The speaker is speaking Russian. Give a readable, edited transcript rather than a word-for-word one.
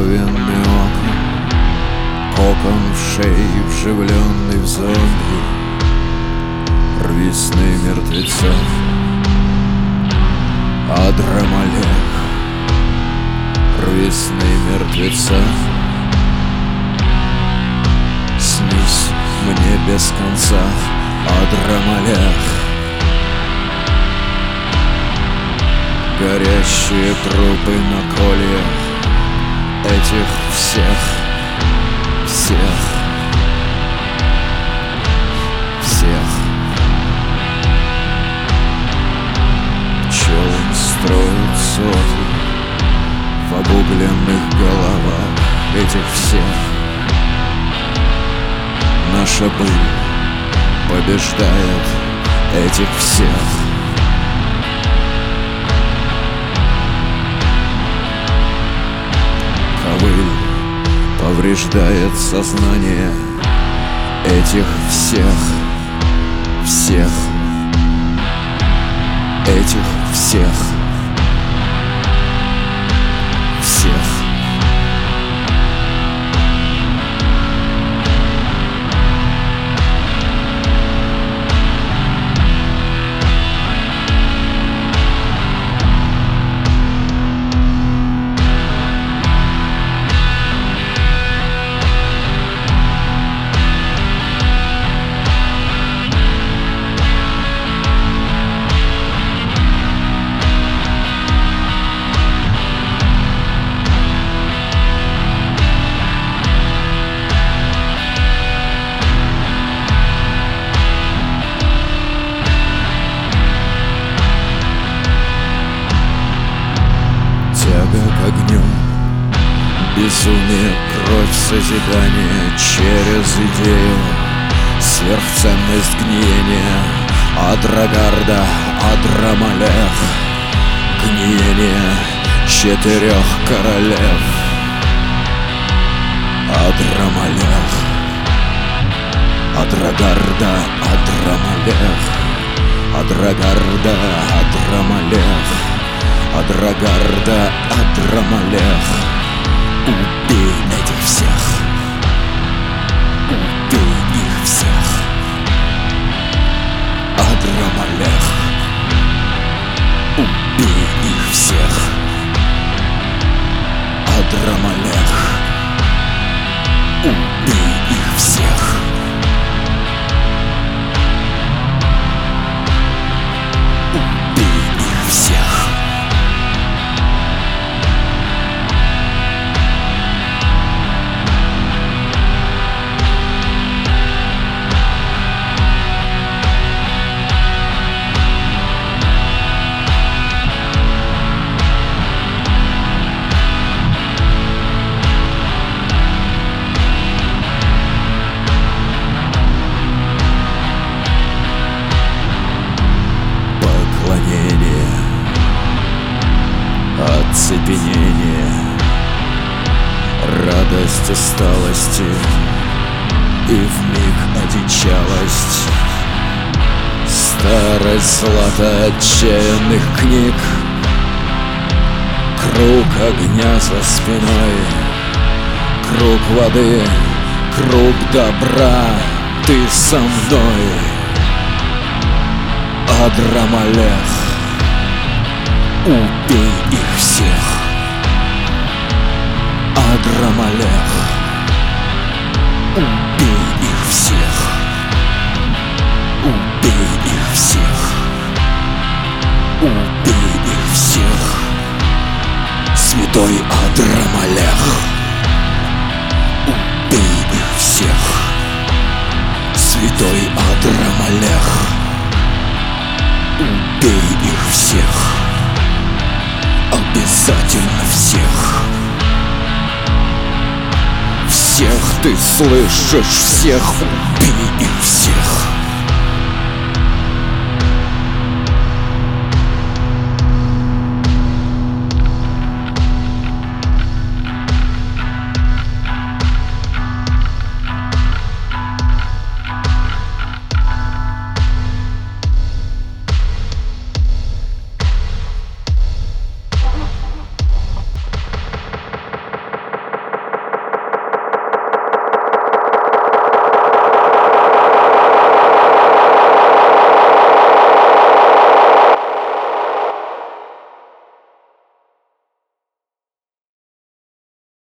Раковинный кокон в шее, вживленный в зомби. Рви сны мертвеца, Адрамалех. Рви сны мертвеца, снись мне без конца, Адрамалех. Горящие трупы на кольях этих всех, всех, всех. Челн строит соты в обугленных головах этих всех. Наша быль побеждает этих всех. Ковыль повреждает сознание этих всех, всех, этих всех, всех. К огню, безумие, кровь, созидание через идею, сверхценность гниения, Адрагарда, Адрамалех, гниение 4 королев, Адрамалех, Адрагарда, Адрамалех, Адрагарда, Адрамалех, Адрагарда, Адрамалех. Убей этих всех, убей их всех, Адрамалех. Убей их всех, Адрамалех. Убей их всех. Убей их всех. Оцепенение, радость усталости и вмиг одичалость, старость злата отчаянных книг, круг огня за спиной, круг воды, круг добра, ты со мной, Адрамалех. Убей их всех, Адрамалех. Убей их всех, убей их всех, убей их всех, святой Адрамалех. Убей их всех, святой Адрамалех. Убей их всех, обязательно всех. Всех ты слышишь, всех убей их всех.